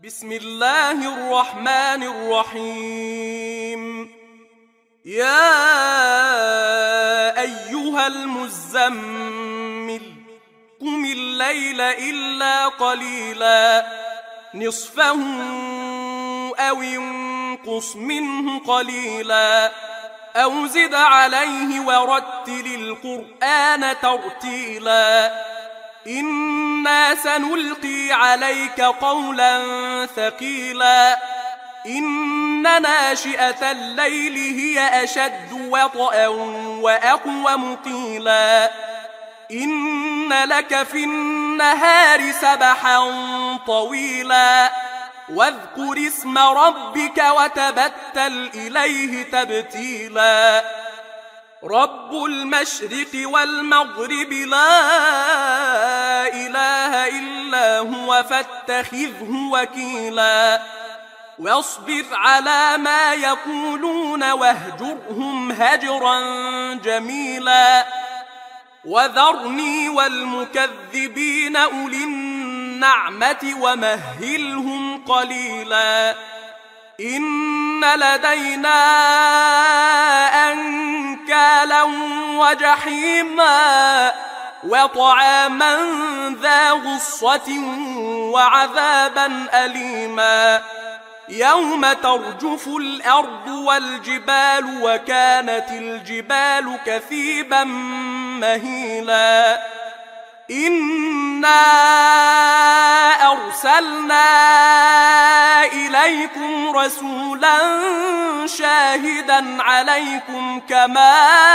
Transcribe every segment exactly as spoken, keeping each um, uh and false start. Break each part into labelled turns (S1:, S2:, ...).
S1: بسم الله الرحمن الرحيم. يا أيها المزمل قم الليل إلا قليلا نصفه أو انقص منه قليلا أو زد عليه ورتل القرآن ترتيلا إنا سنلقي عليك قولا ثقيلا إن ناشئة الليل هي أشد وطئا وأقوم قيلا إن لك في النهار سبحا طويلا واذكر اسم ربك وتبتل إليه تبتيلا رب المشرق والمغرب لا إله إلا هو فاتخذه وكيلا واصبر على ما يقولون واهجرهم هجرا جميلا وذرني والمكذبين أولي النعمة ومهلهم قليلا إن لدينا أنكالا وجحيما وطعاما ذا غصة وعذابا أليما يوم ترجف الأرض والجبال وكانت الجبال كثيبا مهيلا إنا أرسلنا إليكم رسولا شاهدا عليكم كما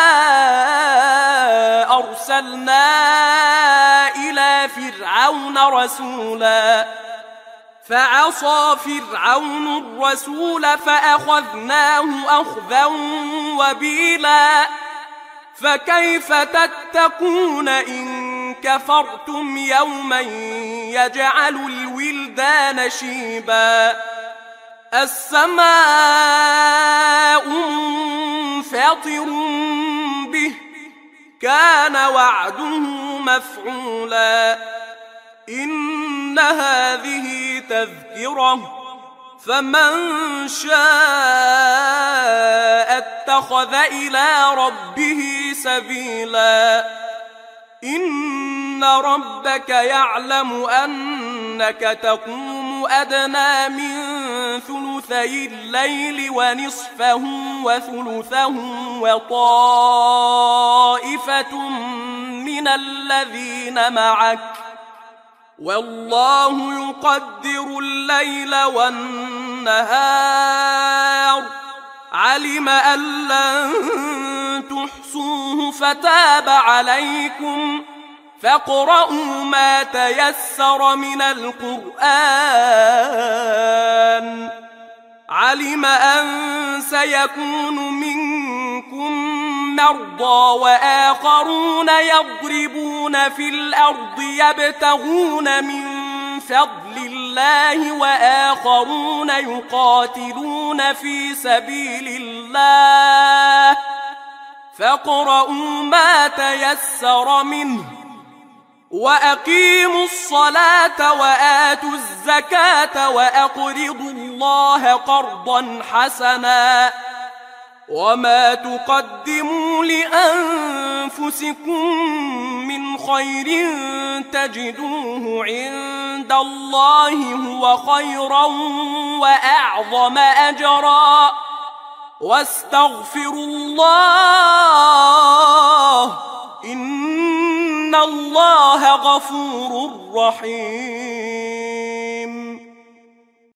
S1: أرسلنا إلى فرعون رسولا فعصى فرعون الرسول فأخذناه أخذا وبيلا فكيف تتقون إن كفرتم يوما يجعل الولدان شيبا السماء منفطر به كان وعده مفعولا إن هذه تذكرة فمن شاء اتخذ إلى ربه سبيلا إن ربك يعلم أنك تقوم أدنى من ثلثي الليل ونصفه وثلثه وطائفة من الذين معك والله يقدر الليل والنهار علم أن لن تحصوه فتاب عليكم فاقرؤوا ما تيسر من القرآن علم أن سيكون منكم مرضى وآخرون يضربون في الأرض يبتغون من فضل الله وآخرون يقاتلون في سبيل الله فاقرؤوا ما تيسر منه وأقيموا الصلاة وآتوا الزكاة وأقرضوا الله قرضا حسنا وما تقدموا لأنفسكم من خير تجدوه عند الله هو خيرا وأعظم أجرا واستغفروا الله إن الله غفور رحيم.